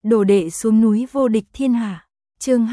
Đồ đệ xuống núi vô địch thiên hạ. Chương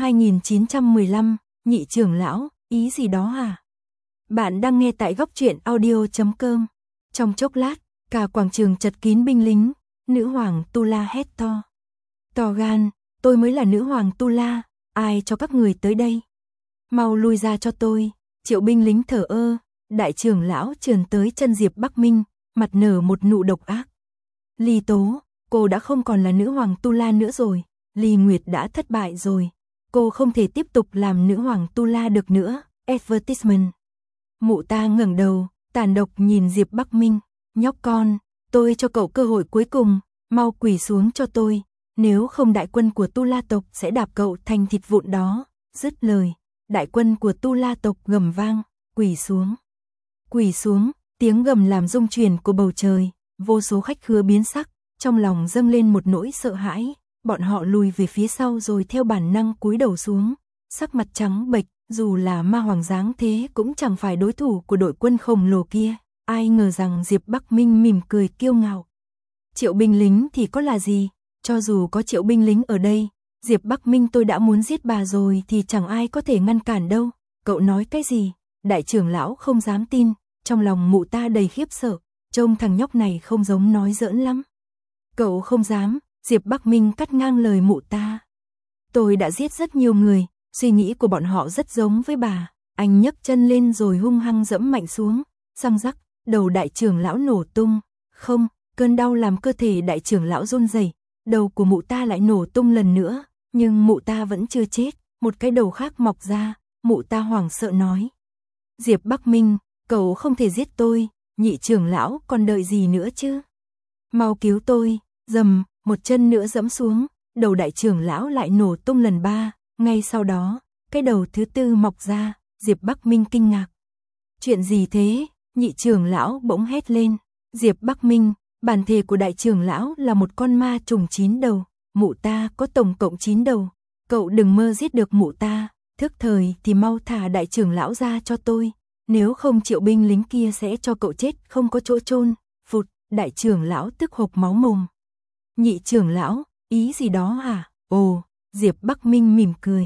2915, nhị trưởng lão, ý gì đó hả? Bạn đang nghe tại góc truyện audio.com. Trong chốc lát, cả quảng trường chật kín binh lính, nữ hoàng Tu La hét to. To gan, tôi mới là nữ hoàng Tu La, ai cho các người tới đây? Mau lui ra cho tôi. Triệu binh lính thở ơ, đại trưởng lão trườn tới chân Diệp Bắc Minh, mặt nở một nụ độc ác. Ly Tố, cô đã không còn là nữ hoàng Tu La nữa rồi, Ly Nguyệt đã thất bại rồi, cô không thể tiếp tục làm nữ hoàng Tu La được nữa. Advertisement. Mụ ta ngẩng đầu, tàn độc nhìn Diệp Bắc Minh, nhóc con, tôi cho cậu cơ hội cuối cùng, mau quỳ xuống cho tôi, nếu không đại quân của Tu La tộc sẽ đạp cậu thành thịt vụn đó. Dứt lời, đại quân của Tu La tộc gầm vang, quỳ xuống. Quỳ xuống, tiếng gầm làm rung chuyển của bầu trời, vô số khách khứa biến sắc, trong lòng dâng lên một nỗi sợ hãi, bọn họ lùi về phía sau rồi theo bản năng cúi đầu xuống, sắc mặt trắng bệch, dù là ma hoàng dáng thế cũng chẳng phải đối thủ của đội quân khổng lồ kia. Ai ngờ rằng Diệp Bắc Minh mỉm cười kiêu ngạo. Triệu binh lính thì có là gì, cho dù có triệu binh lính ở đây, Diệp Bắc Minh tôi đã muốn giết bà rồi thì chẳng ai có thể ngăn cản đâu. Cậu nói cái gì? Đại trưởng lão không dám tin, trong lòng mụ ta đầy khiếp sợ, trông thằng nhóc này không giống nói giỡn lắm. Cậu không dám, Diệp Bắc Minh cắt ngang lời mụ ta. Tôi đã giết rất nhiều người, suy nghĩ của bọn họ rất giống với bà. Anh nhấc chân lên rồi hung hăng dẫm mạnh xuống, răng rắc, đầu đại trưởng lão nổ tung. Không, cơn đau làm cơ thể đại trưởng lão run rẩy, đầu của mụ ta lại nổ tung lần nữa, nhưng mụ ta vẫn chưa chết, một cái đầu khác mọc ra, mụ ta hoảng sợ nói. Diệp Bắc Minh, cậu không thể giết tôi, nhị trưởng lão còn đợi gì nữa chứ? Mau cứu tôi, dầm, một chân nữa dẫm xuống, đầu đại trưởng lão lại nổ tung lần 3, ngay sau đó, cái đầu thứ 4 mọc ra, Diệp Bắc Minh kinh ngạc. Chuyện gì thế? Nhị trưởng lão bỗng hét lên. Diệp Bắc Minh, bản thể của đại trưởng lão là một con ma trùng 9 đầu, mụ ta có tổng cộng 9 đầu, cậu đừng mơ giết được mụ ta, thức thời thì mau thả đại trưởng lão ra cho tôi, nếu không triệu binh lính kia sẽ cho cậu chết không có chỗ chôn. Phụt, đại trưởng lão tức hộc máu mồm. Nhị trưởng lão, ý gì đó à? Ồ, Diệp Bắc Minh mỉm cười.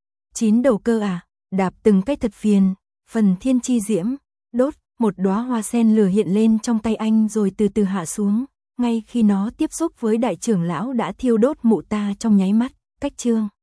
9 đầu cơ à? Đạp từng cái thật phiền. Phần thiên chi diễm, đốt, một đóa hoa sen lửa hiện lên trong tay anh rồi từ từ hạ xuống, ngay khi nó tiếp xúc với đại trưởng lão đã thiêu đốt mụ ta trong nháy mắt. Cách chương